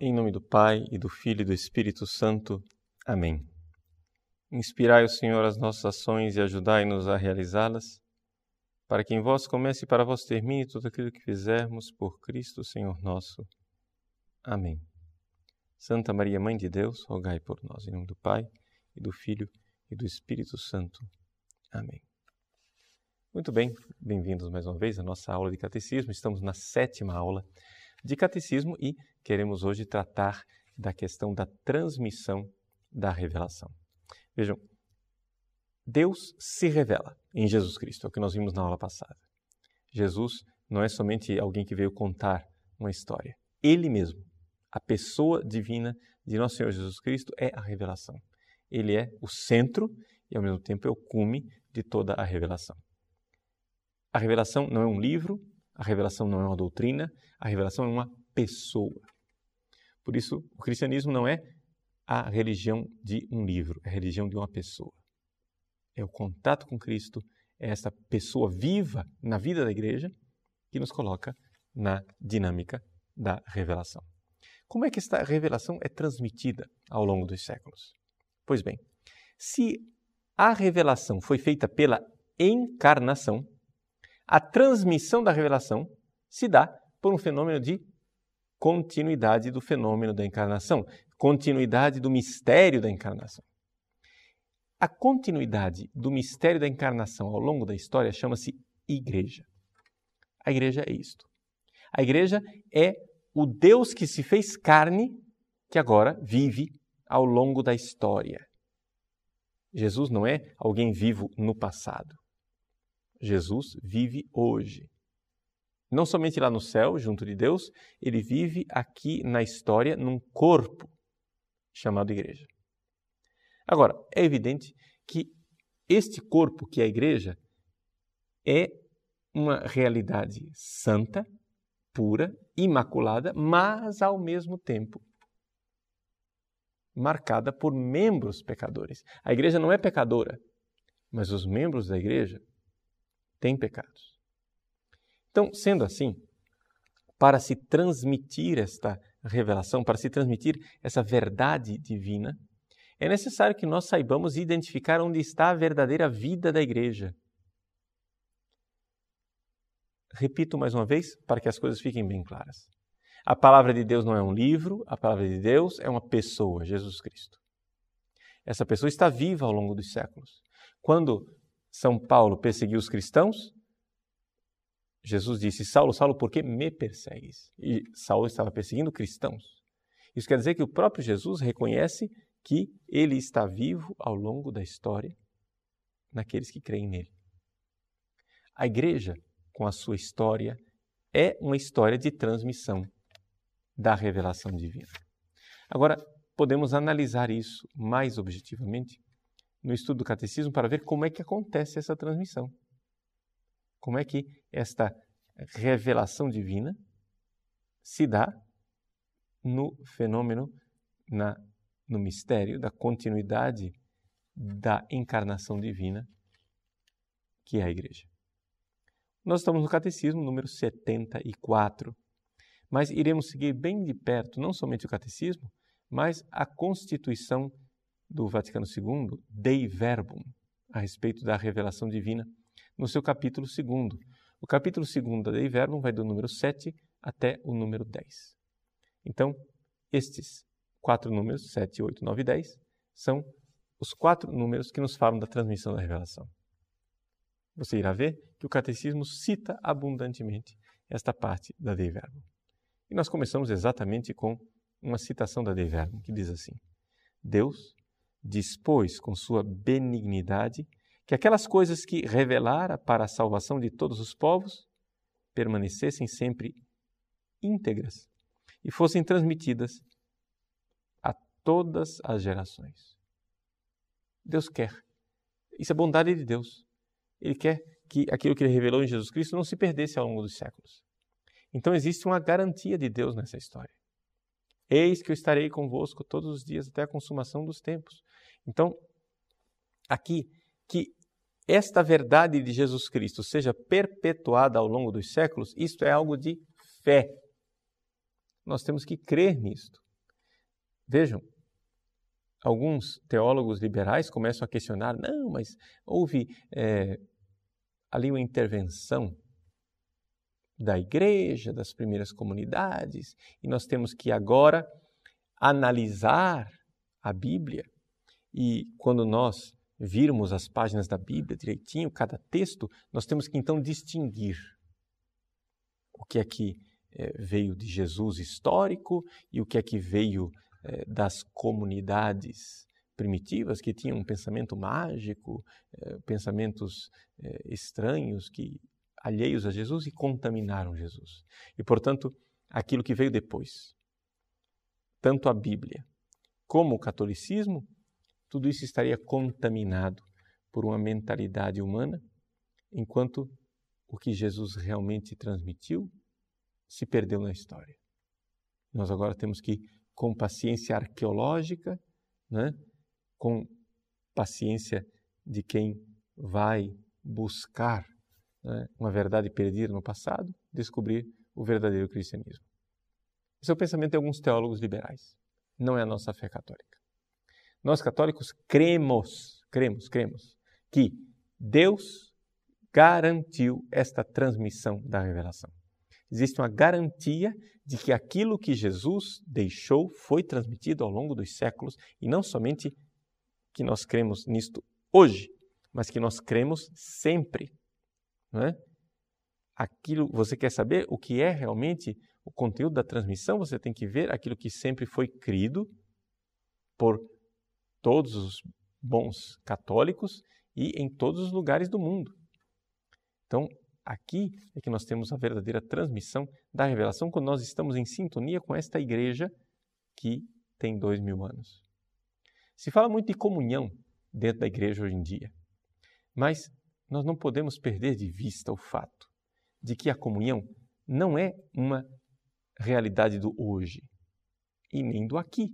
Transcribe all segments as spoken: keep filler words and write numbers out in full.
Em nome do Pai, e do Filho e do Espírito Santo. Amém. Inspirai o Senhor as nossas ações e ajudai-nos a realizá-las, para que em vós comece e para vós termine tudo aquilo que fizermos por Cristo, Senhor nosso. Amém. Santa Maria, Mãe de Deus, rogai por nós. Em nome do Pai, e do Filho e do Espírito Santo. Amém. Muito bem, bem-vindos mais uma vez à nossa aula de Catecismo. Estamos na sétima aula de Catecismo e queremos hoje tratar da questão da transmissão da revelação. Vejam, Deus se revela em Jesus Cristo, é o que nós vimos na aula passada. Jesus não é somente alguém que veio contar uma história. Ele mesmo, a pessoa divina de nosso Senhor Jesus Cristo, é a revelação. Ele é o centro e, ao mesmo tempo, é o cume de toda a revelação. A revelação não é um livro, a revelação não é uma doutrina, a revelação é uma pessoa. Por isso, o cristianismo não é a religião de um livro, é a religião de uma pessoa. É o contato com Cristo, é essa pessoa viva na vida da igreja que nos coloca na dinâmica da revelação. Como é que esta revelação é transmitida ao longo dos séculos? Pois bem, se a revelação foi feita pela encarnação, a transmissão da revelação se dá por um fenômeno de continuidade do fenômeno da encarnação, continuidade do mistério da encarnação. A continuidade do mistério da encarnação ao longo da história chama-se igreja. A igreja é isto. A igreja é o Deus que se fez carne, que agora vive ao longo da história. Jesus não é alguém vivo no passado. Jesus vive hoje. Não somente lá no céu, junto de Deus, ele vive aqui na história, num corpo chamado igreja. Agora, é evidente que este corpo, que é a igreja, é uma realidade santa, pura, imaculada, mas ao mesmo tempo marcada por membros pecadores. A igreja não é pecadora, mas os membros da igreja têm pecados. Então, sendo assim, para se transmitir esta revelação, para se transmitir essa verdade divina, é necessário que nós saibamos identificar onde está a verdadeira vida da igreja. Repito mais uma vez, para que as coisas fiquem bem claras. A palavra de Deus não é um livro, a palavra de Deus é uma pessoa, Jesus Cristo. Essa pessoa está viva ao longo dos séculos. Quando São Paulo perseguiu os cristãos, Jesus disse: Saulo, Saulo, por que me persegues? E Saulo estava perseguindo cristãos. Isso quer dizer que o próprio Jesus reconhece que ele está vivo ao longo da história naqueles que creem nele. A igreja, com a sua história, é uma história de transmissão da revelação divina. Agora, podemos analisar isso mais objetivamente no estudo do catecismo para ver como é que acontece essa transmissão. Como é que esta revelação divina se dá no fenômeno, na, no mistério da continuidade da encarnação divina, que é a igreja. Nós estamos no catecismo número setenta e quatro, mas iremos seguir bem de perto não somente o catecismo, mas a Constituição do Vaticano segundo, Dei Verbum, a respeito da revelação divina, no seu capítulo segundo. O capítulo segundo da Dei Verbum vai do número sete até o número dez. Então, estes quatro números, sete, oito, nove e dez, são os quatro números que nos falam da transmissão da revelação. Você irá ver que o catecismo cita abundantemente esta parte da Dei Verbum. E nós começamos exatamente com uma citação da Dei Verbum, que diz assim: Deus dispôs com sua benignidade que aquelas coisas que revelara para a salvação de todos os povos permanecessem sempre íntegras e fossem transmitidas a todas as gerações. Deus quer. Isso é bondade de Deus. Ele quer que aquilo que Ele revelou em Jesus Cristo não se perdesse ao longo dos séculos. Então existe uma garantia de Deus nessa história. Eis que eu estarei convosco todos os dias até a consumação dos tempos. Então, aqui, que esta verdade de Jesus Cristo seja perpetuada ao longo dos séculos, isto é algo de fé. Nós temos que crer nisto. Vejam, alguns teólogos liberais começam a questionar, não, mas houve é, ali uma intervenção da igreja, das primeiras comunidades, e nós temos que agora analisar a Bíblia. E quando nós virmos as páginas da Bíblia direitinho, cada texto, nós temos que então distinguir o que é que é, veio de Jesus histórico e o que é que veio é, das comunidades primitivas que tinham um pensamento mágico, é, pensamentos é, estranhos, que alheios a Jesus e contaminaram Jesus. E, portanto, aquilo que veio depois, tanto a Bíblia como o catolicismo, tudo isso estaria contaminado por uma mentalidade humana, enquanto o que Jesus realmente transmitiu se perdeu na história. Nós agora temos que, com paciência arqueológica, né, com paciência de quem vai buscar, né, uma verdade perdida no passado, descobrir o verdadeiro cristianismo. Esse é o pensamento de alguns teólogos liberais. Não é a nossa fé católica. Nós católicos cremos, cremos, cremos que Deus garantiu esta transmissão da revelação. Existe uma garantia de que aquilo que Jesus deixou foi transmitido ao longo dos séculos e não somente que nós cremos nisto hoje, mas que nós cremos sempre. Não é? Aquilo, você quer saber o que é realmente o conteúdo da transmissão? Você tem que ver aquilo que sempre foi crido por todos os bons católicos e em todos os lugares do mundo. Então, aqui é que nós temos a verdadeira transmissão da revelação quando nós estamos em sintonia com esta igreja que tem dois mil anos. Se fala muito de comunhão dentro da igreja hoje em dia, mas nós não podemos perder de vista o fato de que a comunhão não é uma realidade do hoje e nem do aqui.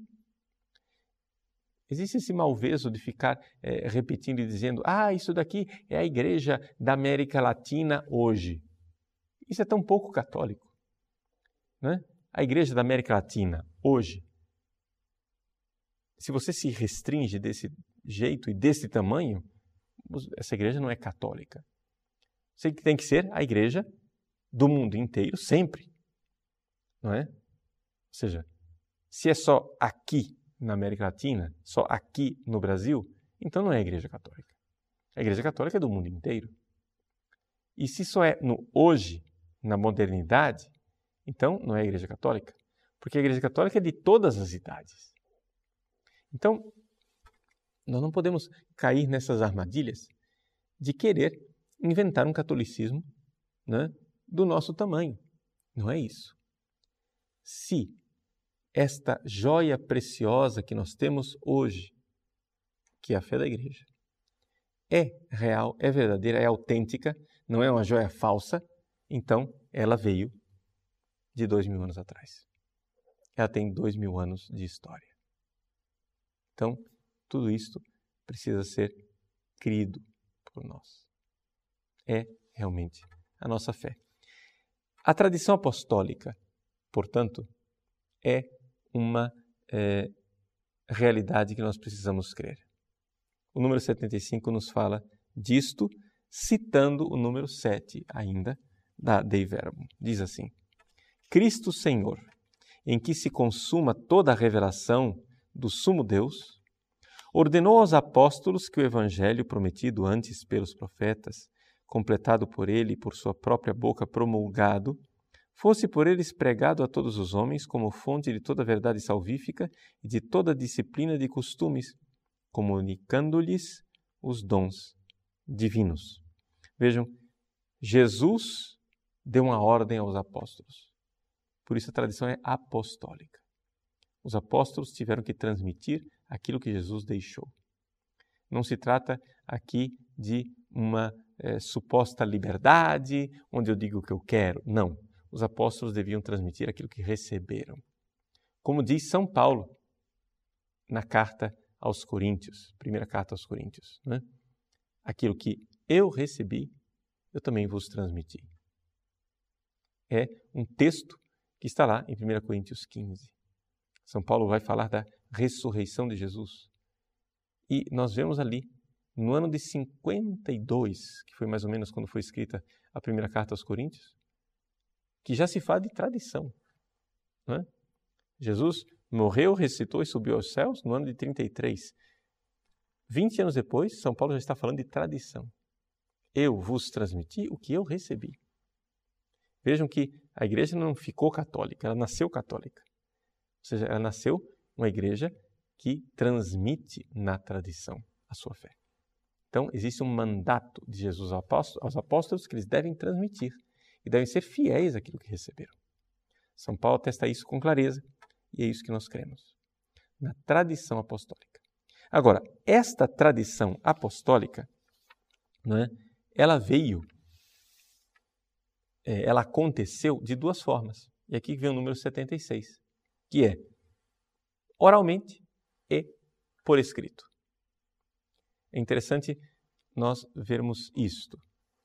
Existe esse malveso de ficar é, repetindo e dizendo, ah, isso daqui é a igreja da América Latina hoje. Isso é tão pouco católico. Né? A igreja da América Latina hoje, se você se restringe desse jeito e desse tamanho, essa igreja não é católica. Você tem que ser a igreja do mundo inteiro sempre. Não é? Ou seja, se é só aqui na América Latina, só aqui no Brasil, então não é a Igreja Católica. A Igreja Católica é do mundo inteiro. E se só é no hoje, na modernidade, então não é a Igreja Católica, porque a Igreja Católica é de todas as idades. Então, nós não podemos cair nessas armadilhas de querer inventar um catolicismo, né, do nosso tamanho. Não é isso. Se esta joia preciosa que nós temos hoje, que é a fé da igreja, é real, é verdadeira, é autêntica, não é uma joia falsa, então ela veio de dois mil anos atrás. Ela tem dois mil anos de história. Então, tudo isto precisa ser crido por nós. É realmente a nossa fé. A tradição apostólica, portanto, é uma é, realidade que nós precisamos crer. O número setenta e cinco nos fala disto, citando o número sete ainda da Dei Verbum. Diz assim, Cristo Senhor, em que se consuma toda a revelação do sumo Deus, ordenou aos apóstolos que o evangelho prometido antes pelos profetas, completado por ele e por sua própria boca promulgado, fosse por eles pregado a todos os homens como fonte de toda verdade salvífica e de toda disciplina de costumes, comunicando-lhes os dons divinos. Vejam, Jesus deu uma ordem aos apóstolos. Por isso a tradição é apostólica. Os apóstolos tiveram que transmitir aquilo que Jesus deixou. Não se trata aqui de uma é, suposta liberdade, onde eu digo o que eu quero. Não. Os apóstolos deviam transmitir aquilo que receberam. Como diz São Paulo na carta aos Coríntios, primeira carta aos Coríntios, né? Aquilo que eu recebi, eu também vos transmiti. É um texto que está lá em primeira Coríntios quinze. São Paulo vai falar da ressurreição de Jesus. E nós vemos ali, no ano de cinquenta e dois, que foi mais ou menos quando foi escrita a primeira carta aos Coríntios, que já se fala de tradição. Não é? Jesus morreu, ressuscitou e subiu aos céus no ano de trinta e três. vinte anos depois, São Paulo já está falando de tradição. Eu vos transmiti o que eu recebi. Vejam que a igreja não ficou católica, ela nasceu católica. Ou seja, ela nasceu uma igreja que transmite na tradição a sua fé. Então, existe um mandato de Jesus aos apóstolos que eles devem transmitir e devem ser fiéis àquilo que receberam. São Paulo atesta isso com clareza e é isso que nós cremos, na tradição apostólica. Agora, esta tradição apostólica, não é, ela veio, é, ela aconteceu de duas formas. E aqui vem o número setenta e seis, que é oralmente e por escrito. É interessante nós vermos isto.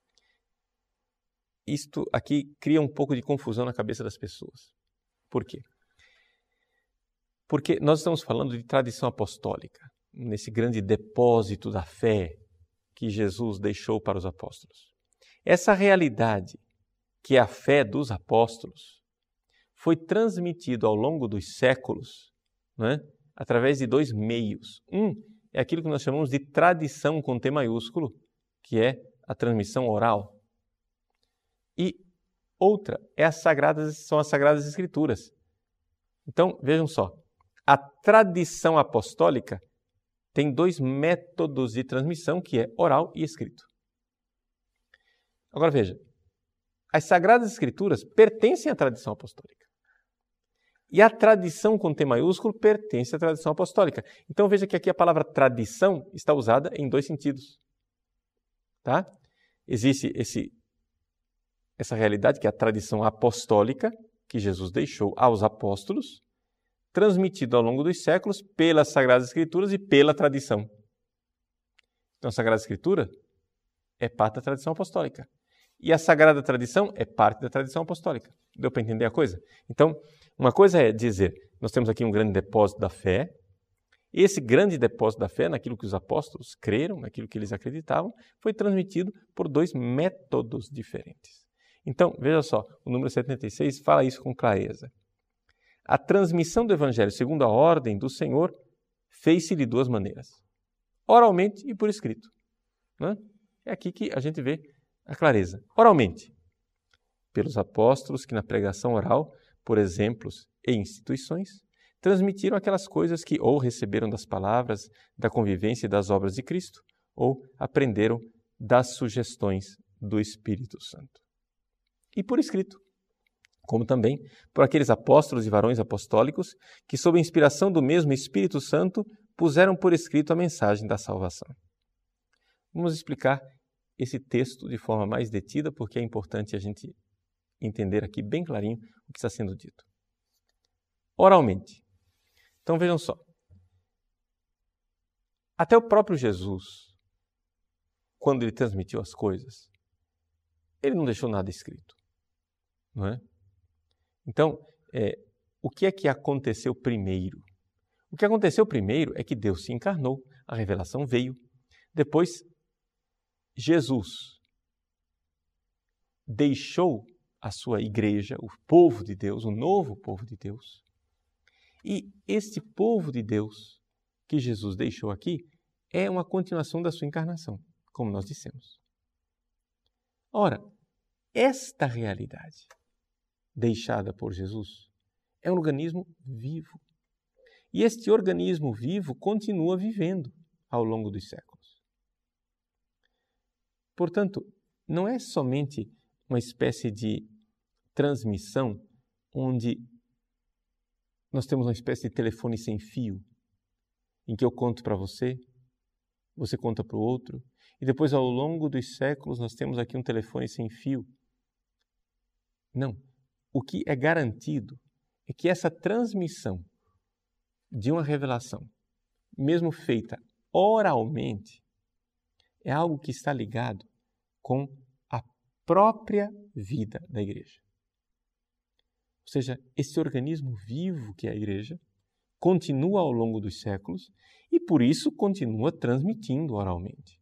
Isto aqui cria um pouco de confusão na cabeça das pessoas. Por quê? Porque nós estamos falando de tradição apostólica, nesse grande depósito da fé que Jesus deixou para os apóstolos. Essa realidade, que é a fé dos apóstolos, foi transmitida ao longo dos séculos, não é? Através de dois meios. Um é aquilo que nós chamamos de tradição com T maiúsculo, que é a transmissão oral. E outra é as sagradas, são as Sagradas Escrituras. Então, vejam só, a tradição apostólica tem dois métodos de transmissão, que é oral e escrito. Agora veja, as Sagradas Escrituras pertencem à tradição apostólica. E a tradição com T maiúsculo pertence à tradição apostólica. Então veja que aqui a palavra tradição está usada em dois sentidos. Tá? Existe esse, essa realidade que é a tradição apostólica, que Jesus deixou aos apóstolos, transmitido ao longo dos séculos pelas Sagradas Escrituras e pela tradição. Então a Sagrada Escritura é parte da tradição apostólica. E a Sagrada Tradição é parte da tradição apostólica. Deu para entender a coisa? Então, uma coisa é dizer, nós temos aqui um grande depósito da fé, e esse grande depósito da fé, naquilo que os apóstolos creram, naquilo que eles acreditavam, foi transmitido por dois métodos diferentes. Então, veja só, o número setenta e seis fala isso com clareza. A transmissão do Evangelho segundo a ordem do Senhor fez-se de duas maneiras, oralmente e por escrito. Não é? É aqui que a gente vê a clareza. Oralmente, pelos apóstolos que na pregação oral, por exemplos e instituições, transmitiram aquelas coisas que ou receberam das palavras, da convivência e das obras de Cristo, ou aprenderam das sugestões do Espírito Santo. E por escrito, como também por aqueles apóstolos e varões apostólicos que, sob a inspiração do mesmo Espírito Santo, puseram por escrito a mensagem da salvação. Vamos explicar esse texto de forma mais detida, porque é importante a gente entender aqui bem clarinho o que está sendo dito. Oralmente. Então vejam só. Até o próprio Jesus, quando ele transmitiu as coisas, ele não deixou nada escrito. Não é? Então, é, o que é que aconteceu primeiro? O que aconteceu primeiro é que Deus se encarnou, a revelação veio. Depois, Jesus deixou a sua igreja, o povo de Deus, o novo povo de Deus. E este povo de Deus que Jesus deixou aqui é uma continuação da sua encarnação, como nós dissemos. Ora, esta realidade deixada por Jesus é um organismo vivo. E este organismo vivo continua vivendo ao longo dos séculos. Portanto, não é somente uma espécie de transmissão onde nós temos uma espécie de telefone sem fio, em que eu conto para você, você conta para o outro, e depois ao longo dos séculos nós temos aqui um telefone sem fio. Não. O que é garantido é que essa transmissão de uma revelação, mesmo feita oralmente, é algo que está ligado com a própria vida da igreja. Ou seja, esse organismo vivo que é a igreja continua ao longo dos séculos e, por isso, continua transmitindo oralmente.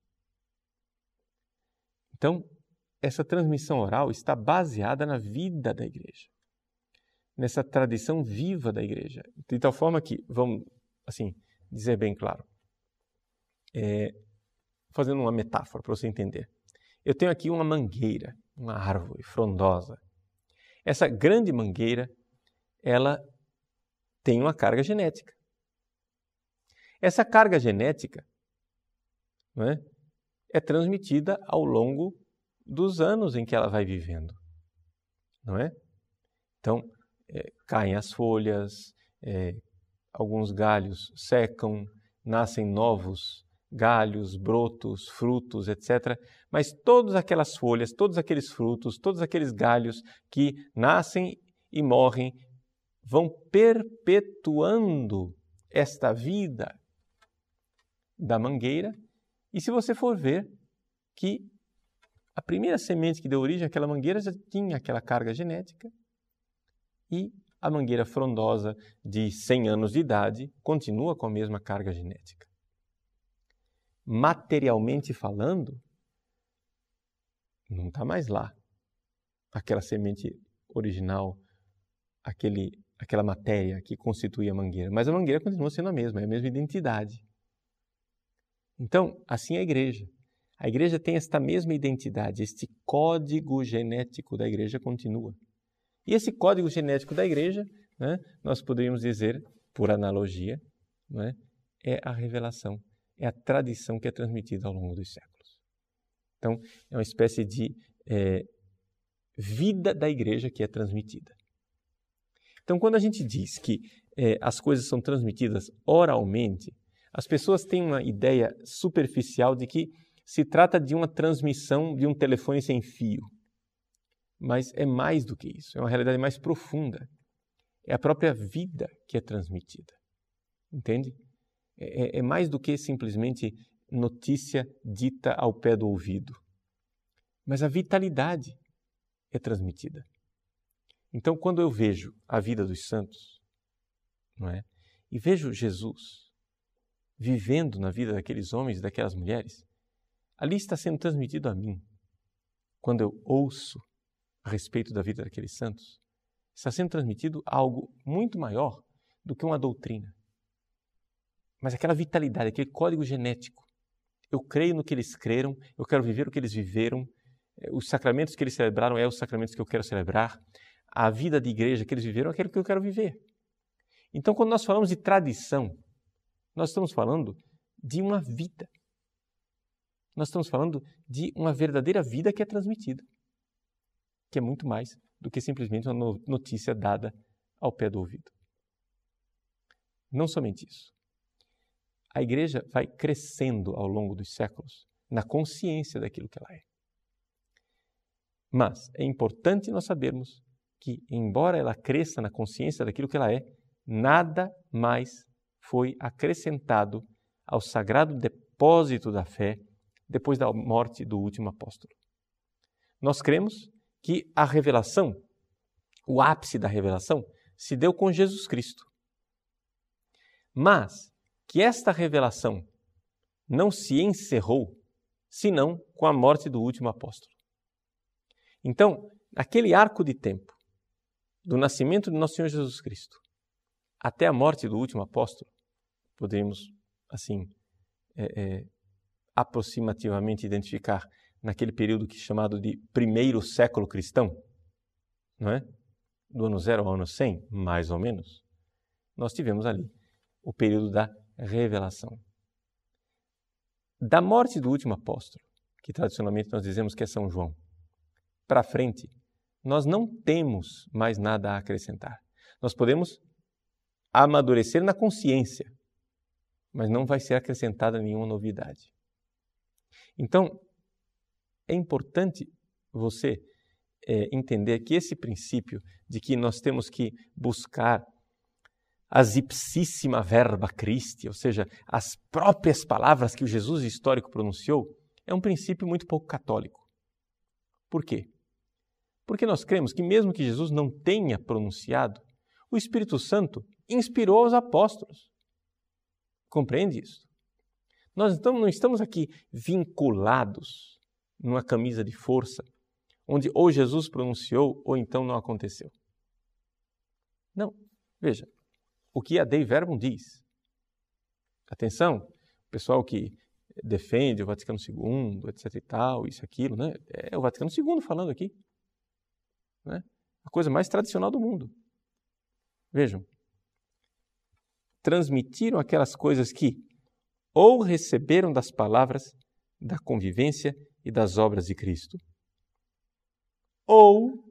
Então, essa transmissão oral está baseada na vida da igreja, nessa tradição viva da igreja. De tal forma que, vamos assim, dizer bem claro, é, fazendo uma metáfora para você entender. Eu tenho aqui uma mangueira, uma árvore frondosa. Essa grande mangueira, ela tem uma carga genética. Essa carga genética, não é, é transmitida ao longo dos anos em que ela vai vivendo, não é? Então, é, caem as folhas, é, alguns galhos secam, nascem novos galhos, brotos, frutos, etcétera. Mas todas aquelas folhas, todos aqueles frutos, todos aqueles galhos que nascem e morrem vão perpetuando esta vida da mangueira. E se você for ver que a primeira semente que deu origem àquela mangueira já tinha aquela carga genética e a mangueira frondosa de cem anos de idade continua com a mesma carga genética. Materialmente falando, não está mais lá aquela semente original, aquele, aquela matéria que constitui a mangueira. Mas a mangueira continua sendo a mesma, é a mesma identidade. Então, assim é a igreja. A igreja tem esta mesma identidade, este código genético da igreja continua. E esse código genético da igreja, né, nós poderíamos dizer, por analogia, né, é a revelação. É a tradição que é transmitida ao longo dos séculos. Então, é uma espécie de é, vida da igreja que é transmitida. Então, quando a gente diz que é, as coisas são transmitidas oralmente, as pessoas têm uma ideia superficial de que se trata de uma transmissão de um telefone sem fio. Mas é mais do que isso, é uma realidade mais profunda. É a própria vida que é transmitida. Entende? É, é mais do que simplesmente notícia dita ao pé do ouvido. Mas a vitalidade é transmitida. Então, quando eu vejo a vida dos santos, não é? E vejo Jesus vivendo na vida daqueles homens e daquelas mulheres, ali está sendo transmitido a mim. Quando eu ouço a respeito da vida daqueles santos, está sendo transmitido algo muito maior do que uma doutrina. Mas aquela vitalidade, aquele código genético. Eu creio no que eles creram, eu quero viver o que eles viveram, os sacramentos que eles celebraram é os sacramentos que eu quero celebrar, a vida de igreja que eles viveram é aquilo que eu quero viver. Então, quando nós falamos de tradição, nós estamos falando de uma vida. Nós estamos falando de uma verdadeira vida que é transmitida, que é muito mais do que simplesmente uma notícia dada ao pé do ouvido. Não somente isso. A igreja vai crescendo ao longo dos séculos na consciência daquilo que ela é. Mas é importante nós sabermos que, embora ela cresça na consciência daquilo que ela é, nada mais foi acrescentado ao sagrado depósito da fé depois da morte do último apóstolo. Nós cremos que a revelação, o ápice da revelação, se deu com Jesus Cristo. Mas que esta revelação não se encerrou, senão com a morte do último apóstolo. Então, naquele arco de tempo, do nascimento de nosso Senhor Jesus Cristo, até a morte do último apóstolo, podemos, assim, é, é, aproximativamente identificar naquele período que é chamado de primeiro século cristão, não é? Do ano zero ao ano cem, mais ou menos, nós tivemos ali o período da revelação. Da morte do último apóstolo, que tradicionalmente nós dizemos que é São João, para frente, nós não temos mais nada a acrescentar. Nós podemos amadurecer na consciência, mas não vai ser acrescentada nenhuma novidade. Então, é importante você é, entender que esse princípio de que nós temos que buscar as ipsissima verba Christi, ou seja, as próprias palavras que o Jesus histórico pronunciou, é um princípio muito pouco católico. Por quê? Porque nós cremos que mesmo que Jesus não tenha pronunciado, o Espírito Santo inspirou os apóstolos. Compreende isso? Nós então não estamos aqui vinculados numa camisa de força, onde ou Jesus pronunciou ou então não aconteceu. Não. Veja, o que a Dei Verbum diz. Atenção, o pessoal que defende o Vaticano segundo, etc e tal, isso e aquilo, né? É o Vaticano segundo falando aqui. Né? A coisa mais tradicional do mundo. Vejam, transmitiram aquelas coisas que ou receberam das palavras, da convivência e das obras de Cristo, ou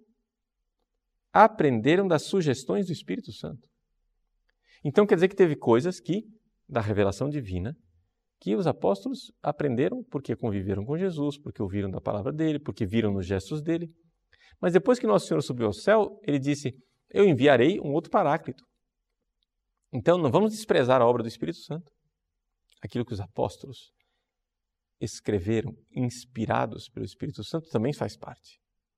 aprenderam das sugestões do Espírito Santo. Então quer dizer que teve coisas que, da revelação divina, que os apóstolos aprenderam porque conviveram com Jesus, porque ouviram da palavra dele, porque viram nos gestos dele. Mas depois que Nosso Senhor subiu ao céu, ele disse, eu enviarei um outro paráclito. Então não vamos desprezar a obra do Espírito Santo. Aquilo que os apóstolos escreveram, inspirados pelo Espírito Santo, também faz parte.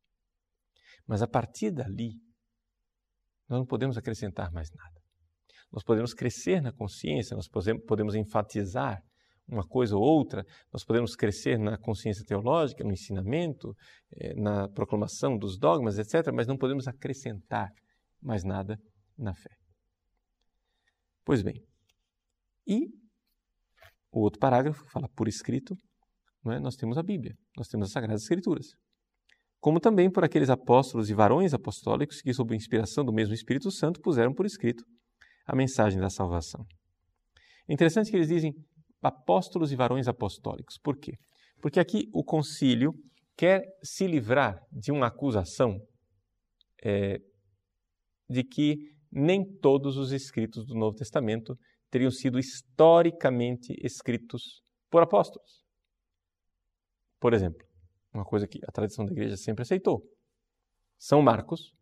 Mas a partir dali, nós não podemos acrescentar mais nada. Nós podemos crescer na consciência, nós podemos enfatizar uma coisa ou outra, nós podemos crescer na consciência teológica, no ensinamento, na proclamação dos dogmas, etcétera, mas não podemos acrescentar mais nada na fé. Pois bem, e o outro parágrafo fala por escrito, não é? Nós temos a Bíblia, nós temos as Sagradas Escrituras. Como também por aqueles apóstolos e varões apostólicos que, sob a inspiração do mesmo Espírito Santo, puseram por escrito a mensagem da salvação. É interessante que eles dizem apóstolos e varões apostólicos. Por quê? Porque aqui o concílio quer se livrar de uma acusação é, de que nem todos os escritos do Novo Testamento teriam sido historicamente escritos por apóstolos. Por exemplo, uma coisa que a tradição da igreja sempre aceitou. São Marcos,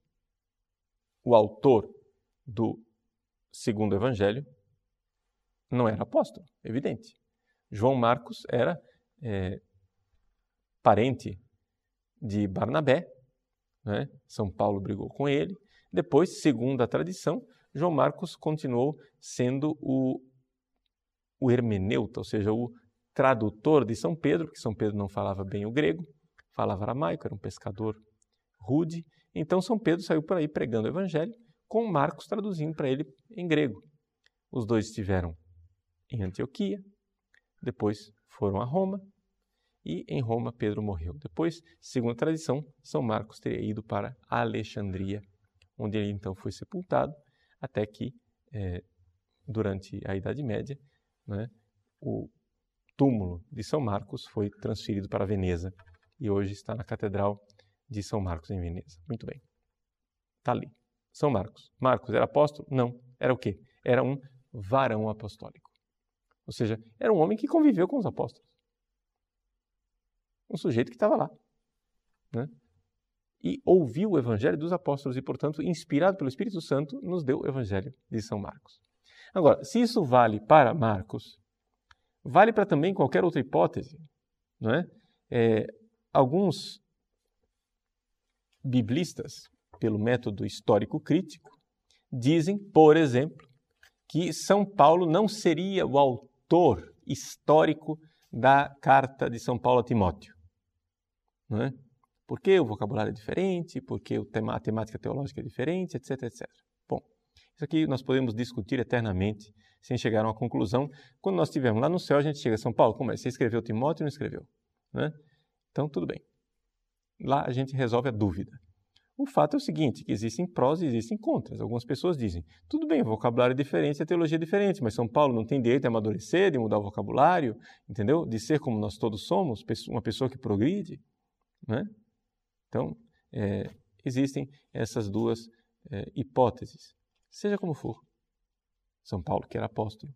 o autor do segundo evangelho, não era apóstolo, evidente. João Marcos era é, parente de Barnabé, né? São Paulo brigou com ele. Depois, segundo a tradição, João Marcos continuou sendo o, o hermeneuta, ou seja, o tradutor de São Pedro, porque São Pedro não falava bem o grego, falava aramaico, era um pescador rude. Então São Pedro saiu por aí pregando o evangelho, com Marcos traduzindo para ele em grego. Os dois estiveram em Antioquia, depois foram a Roma, e em Roma Pedro morreu. Depois, segundo a tradição, São Marcos teria ido para Alexandria, onde ele então foi sepultado, até que, é, durante a Idade Média, né, o túmulo de São Marcos foi transferido para Veneza, e hoje está na Catedral de São Marcos, em Veneza. Muito bem. Está ali. São Marcos. Marcos era apóstolo? Não. Era o quê? Era um varão apostólico. Ou seja, era um homem que conviveu com os apóstolos. Um sujeito que estava lá. Né? E ouviu o evangelho dos apóstolos e, portanto, inspirado pelo Espírito Santo, nos deu o evangelho de São Marcos. Agora, se isso vale para Marcos, vale para também qualquer outra hipótese. Não é? É, alguns biblistas, pelo método histórico crítico, dizem, por exemplo, que São Paulo não seria o autor histórico da carta de São Paulo a Timóteo. Não é? Porque o vocabulário é diferente, porque a temática teológica é diferente, etc, etcétera. Bom, isso aqui nós podemos discutir eternamente, sem chegar a uma conclusão. Quando nós estivermos lá no céu, a gente chega a São Paulo, como é? Você escreveu Timóteo ou não escreveu? Não é? Então, tudo bem. Lá a gente resolve a dúvida. O fato é o seguinte, que existem prós e existem contras. Algumas pessoas dizem, tudo bem, o vocabulário é diferente, a teologia é diferente, mas São Paulo não tem direito de amadurecer, de mudar o vocabulário, entendeu? De ser como nós todos somos, uma pessoa que progride, né? Então, é, existem essas duas é, hipóteses. Seja como for, São Paulo, que era apóstolo,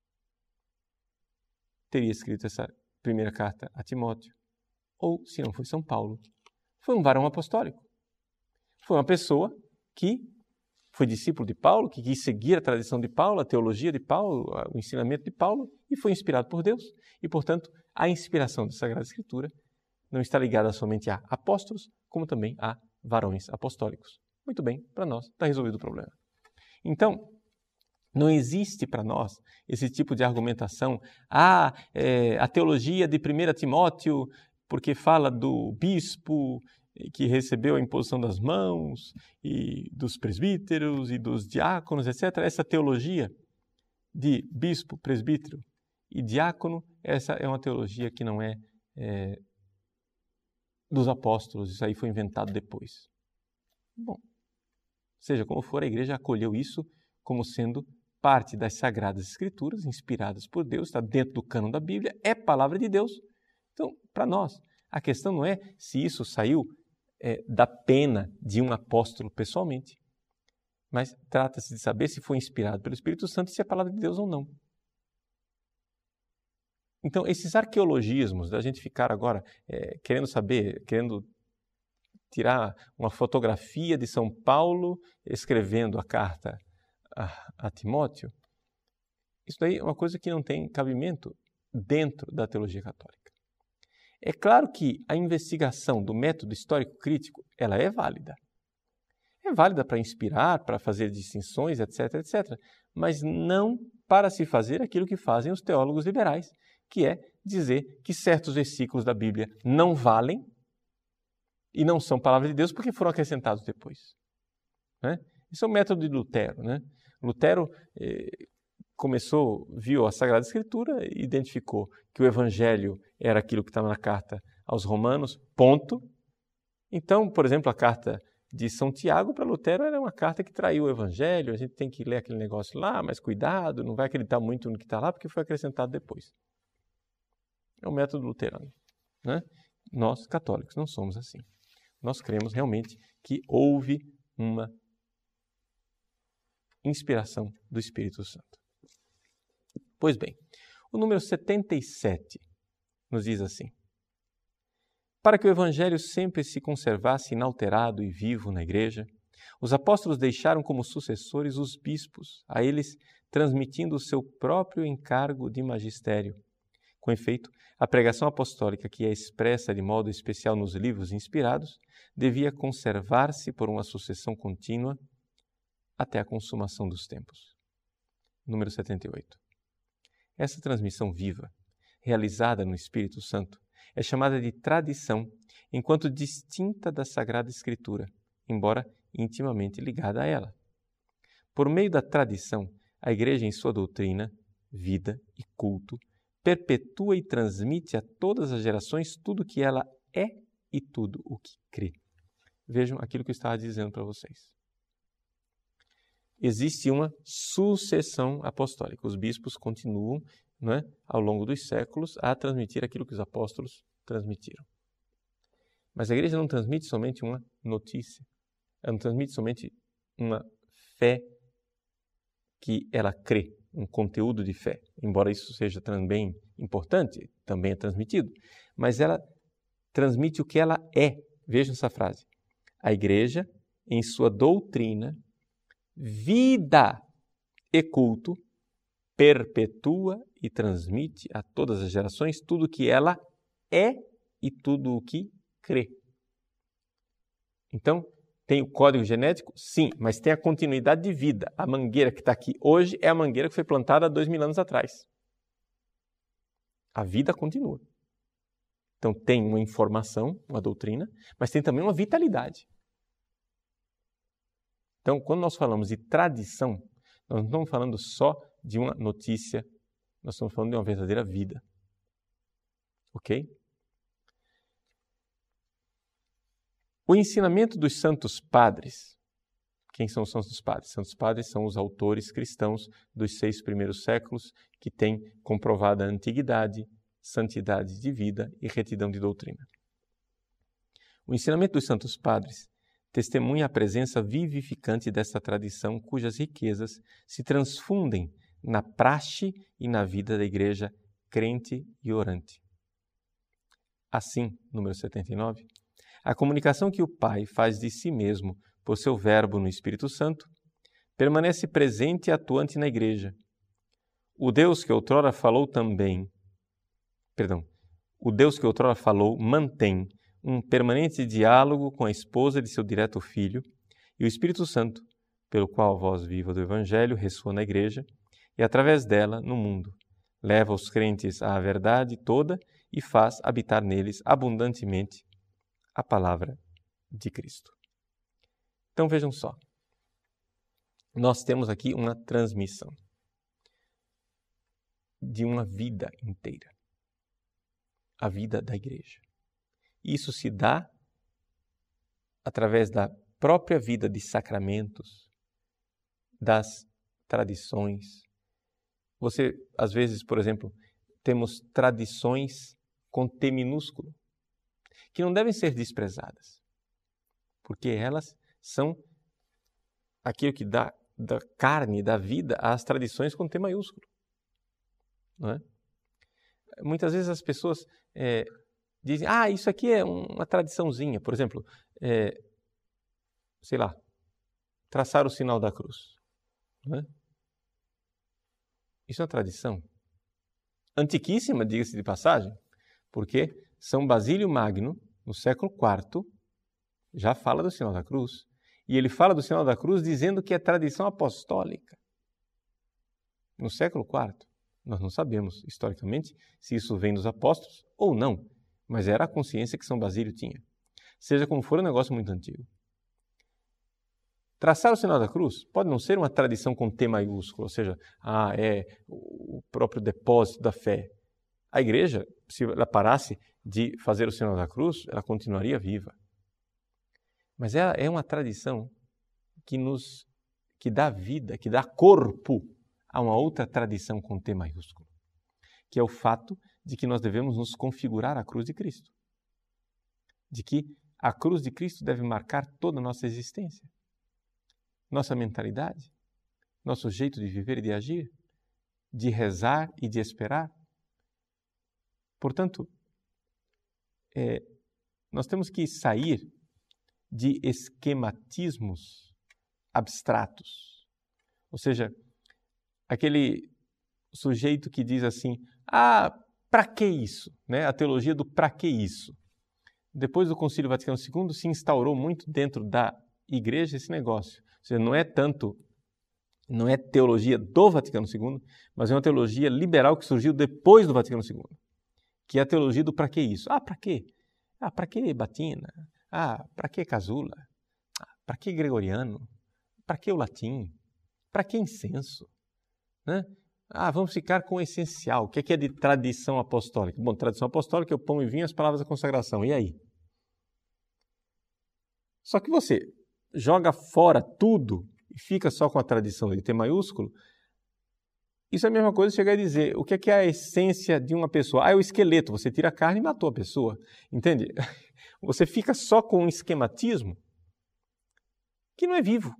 teria escrito essa primeira carta a Timóteo. Ou, se não foi São Paulo, foi um varão apostólico. Foi uma pessoa que foi discípulo de Paulo, que quis seguir a tradição de Paulo, a teologia de Paulo, o ensinamento de Paulo, e foi inspirado por Deus. E, portanto, a inspiração da Sagrada Escritura não está ligada somente a apóstolos, como também a varões apostólicos. Muito bem, para nós está resolvido o problema. Então, Não existe para nós esse tipo de argumentação. Ah, é, a teologia de primeiro Timóteo, porque fala do bispo que recebeu a imposição das mãos, e dos presbíteros e dos diáconos, etcétera. Essa teologia de bispo, presbítero e diácono, essa é uma teologia que não é, é dos apóstolos, isso aí foi inventado depois. Bom, seja como for, a igreja acolheu isso como sendo parte das Sagradas Escrituras, inspiradas por Deus, está dentro do cânon da Bíblia, é palavra de Deus. Então, para nós, a questão não é se isso saiu é, da pena de um apóstolo pessoalmente, mas trata-se de saber se foi inspirado pelo Espírito Santo e se é palavra de Deus ou não. Então, esses arqueologismos, da gente ficar agora é, querendo saber, querendo tirar uma fotografia de São Paulo escrevendo a carta a, a Timóteo, isso daí é uma coisa que não tem cabimento dentro da teologia católica. É claro que a investigação do método histórico crítico, ela é válida. É válida para inspirar, para fazer distinções, etc, etcétera, mas não para se fazer aquilo que fazem os teólogos liberais, que é dizer que certos versículos da Bíblia não valem e não são palavra de Deus porque foram acrescentados depois. Né? Isso é o método de Lutero. Né? Lutero eh, começou, viu a Sagrada Escritura, identificou que o Evangelho era aquilo que estava na carta aos Romanos, ponto. Então, por exemplo, a carta de São Tiago para Lutero era uma carta que traiu o Evangelho, a gente tem que ler aquele negócio lá, mas cuidado, não vai acreditar muito no que está lá porque foi acrescentado depois. É o método luterano. Né? Nós, católicos, não somos assim. Nós cremos realmente que houve uma inspiração do Espírito Santo. Pois bem, o número setenta e sete nos diz assim: para que o Evangelho sempre se conservasse inalterado e vivo na Igreja, os apóstolos deixaram como sucessores os bispos, a eles transmitindo o seu próprio encargo de magistério. Com efeito, a pregação apostólica, que é expressa de modo especial nos livros inspirados, devia conservar-se por uma sucessão contínua até a consumação dos tempos. Número setenta e oito. Essa transmissão viva, realizada no Espírito Santo, é chamada de tradição, enquanto distinta da Sagrada Escritura, embora intimamente ligada a ela. Por meio da tradição, a Igreja, em sua doutrina, vida e culto, perpetua e transmite a todas as gerações tudo o que ela é e tudo o que crê. Vejam aquilo que eu estava dizendo para vocês. Existe uma sucessão apostólica. Os bispos continuam, não é, ao longo dos séculos a transmitir aquilo que os apóstolos transmitiram. Mas a igreja não transmite somente uma notícia. Ela não transmite somente uma fé que ela crê, um conteúdo de fé. Embora isso seja também importante, também é transmitido. Mas ela transmite o que ela é. Vejam essa frase. A igreja, em sua doutrina, vida e culto, perpetua e transmite a todas as gerações tudo o que ela é e tudo o que crê. Então, tem o código genético? Sim, mas tem a continuidade de vida. A mangueira que está aqui hoje é a mangueira que foi plantada há dois mil anos atrás. A vida continua. Então, tem uma informação, uma doutrina, mas tem também uma vitalidade. Então, quando nós falamos de tradição, nós não estamos falando só de uma notícia, nós estamos falando de uma verdadeira vida. Ok? O ensinamento dos santos padres. Quem são os santos padres? Santos padres são os autores cristãos dos seis primeiros séculos que têm comprovada a antiguidade, santidade de vida e retidão de doutrina. O ensinamento dos santos padres testemunha a presença vivificante dessa tradição cujas riquezas se transfundem na praxe e na vida da igreja crente e orante. Assim, número setenta e nove, a comunicação que o Pai faz de si mesmo por seu Verbo no Espírito Santo permanece presente e atuante na igreja. O Deus que outrora falou também, perdão, o Deus que outrora falou mantém um permanente diálogo com a esposa de seu direto filho, e o Espírito Santo, pelo qual a voz viva do Evangelho ressoa na Igreja e, através dela, no mundo, leva os crentes à verdade toda e faz habitar neles abundantemente a palavra de Cristo. Então vejam só, nós temos aqui uma transmissão de uma vida inteira, a vida da Igreja. Isso se dá através da própria vida de sacramentos, das tradições. Você, às vezes, por exemplo, temos tradições com T minúsculo, que não devem ser desprezadas, porque elas são aquilo que dá da carne, da vida, às tradições com T maiúsculo. Não é? Muitas vezes as pessoas é, dizem, ah, isso aqui é uma tradiçãozinha. Por exemplo, é, sei lá, traçar o sinal da cruz. Não é? Isso é uma tradição antiquíssima, diga-se de passagem, porque São Basílio Magno, no século quarto, já fala do sinal da cruz. E ele fala do sinal da cruz dizendo que é tradição apostólica. No século quarto. Nós não sabemos, historicamente, se isso vem dos apóstolos ou não, mas era a consciência que São Basílio tinha. Seja como for, é um negócio muito antigo. Traçar o sinal da cruz pode não ser uma tradição com T maiúsculo, ou seja, ah, é o próprio depósito da fé. A Igreja, se ela parasse de fazer o sinal da cruz, ela continuaria viva. Mas ela é uma tradição que nos que dá vida, que dá corpo a uma outra tradição com T maiúsculo, que é o fato de que nós devemos nos configurar à cruz de Cristo. De que a cruz de Cristo deve marcar toda a nossa existência, nossa mentalidade, nosso jeito de viver e de agir, de rezar e de esperar. Portanto, é, nós temos que sair de esquematismos abstratos. Ou seja, aquele sujeito que diz assim, ah, para que isso? Né? A teologia do para que isso? Depois do Concílio Vaticano segundo se instaurou muito dentro da Igreja esse negócio. Ou seja, não é tanto, não é teologia do Vaticano segundo, mas é uma teologia liberal que surgiu depois do Vaticano segundo, que é a teologia do para que isso? Ah, para quê? Ah, para que batina? Ah, para que casula? Ah, para que gregoriano? Para que o latim? Para que incenso? Né? Ah, vamos ficar com o essencial. O que é de tradição apostólica? Bom, tradição apostólica é o pão e vinho e as palavras da consagração. E aí? Só que você joga fora tudo e fica só com a tradição de T maiúsculo, isso é a mesma coisa de chegar e dizer o que é, que é a essência de uma pessoa. Ah, é o esqueleto. Você tira a carne e matou a pessoa. Entende? Você fica só com um esquematismo que não é vivo.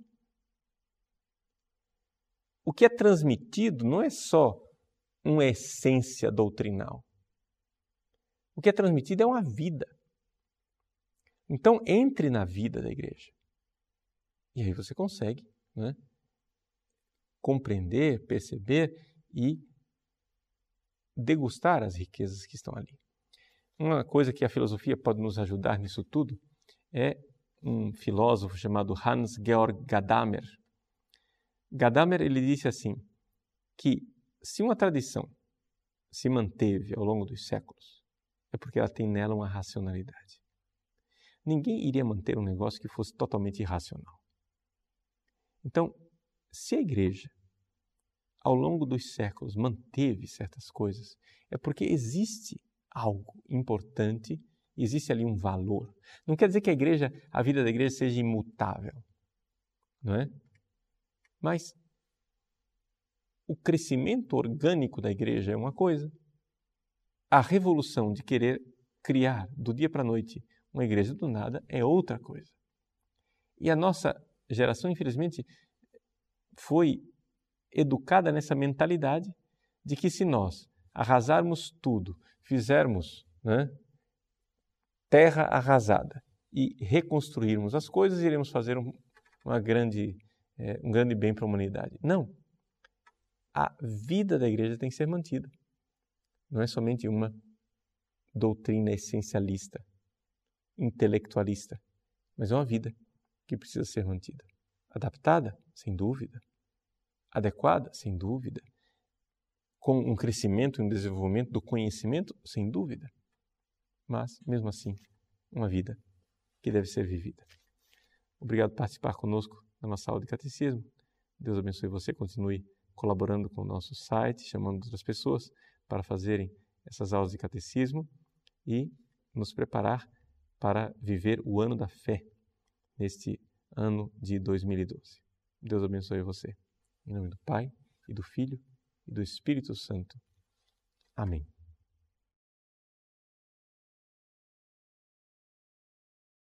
O que é transmitido não é só uma essência doutrinal. O que é transmitido é uma vida. Então, entre na vida da Igreja. E aí você consegue, né, compreender, perceber e degustar as riquezas que estão ali. Uma coisa que a filosofia pode nos ajudar nisso tudo é um filósofo chamado Hans-Georg Gadamer. Gadamer ele disse assim, que se uma tradição se manteve ao longo dos séculos, é porque ela tem nela uma racionalidade. Ninguém iria manter um negócio que fosse totalmente irracional. Então, se a Igreja, ao longo dos séculos, manteve certas coisas, é porque existe algo importante, existe ali um valor. Não quer dizer que a Igreja, a vida da Igreja seja imutável, não é? Mas o crescimento orgânico da Igreja é uma coisa. A revolução de querer criar, do dia para a noite, uma igreja do nada é outra coisa. E a nossa geração, infelizmente, foi educada nessa mentalidade de que se nós arrasarmos tudo, fizermos, né, terra arrasada e reconstruirmos as coisas, iremos fazer um, uma grande, é, um grande bem para a humanidade. Não. A vida da igreja tem que ser mantida. Não é somente uma doutrina essencialista, intelectualista, mas é uma vida que precisa ser mantida. Adaptada? Sem dúvida. Adequada? Sem dúvida. Com um crescimento e um desenvolvimento do conhecimento? Sem dúvida. Mas, mesmo assim, uma vida que deve ser vivida. Obrigado por participar conosco da nossa aula de catecismo. Deus abençoe você, continue colaborando com o nosso site, chamando outras pessoas para fazerem essas aulas de catecismo e nos preparar para viver o ano da fé neste ano de dois mil e doze. Deus abençoe você. Em nome do Pai, e do Filho, e do Espírito Santo. Amém.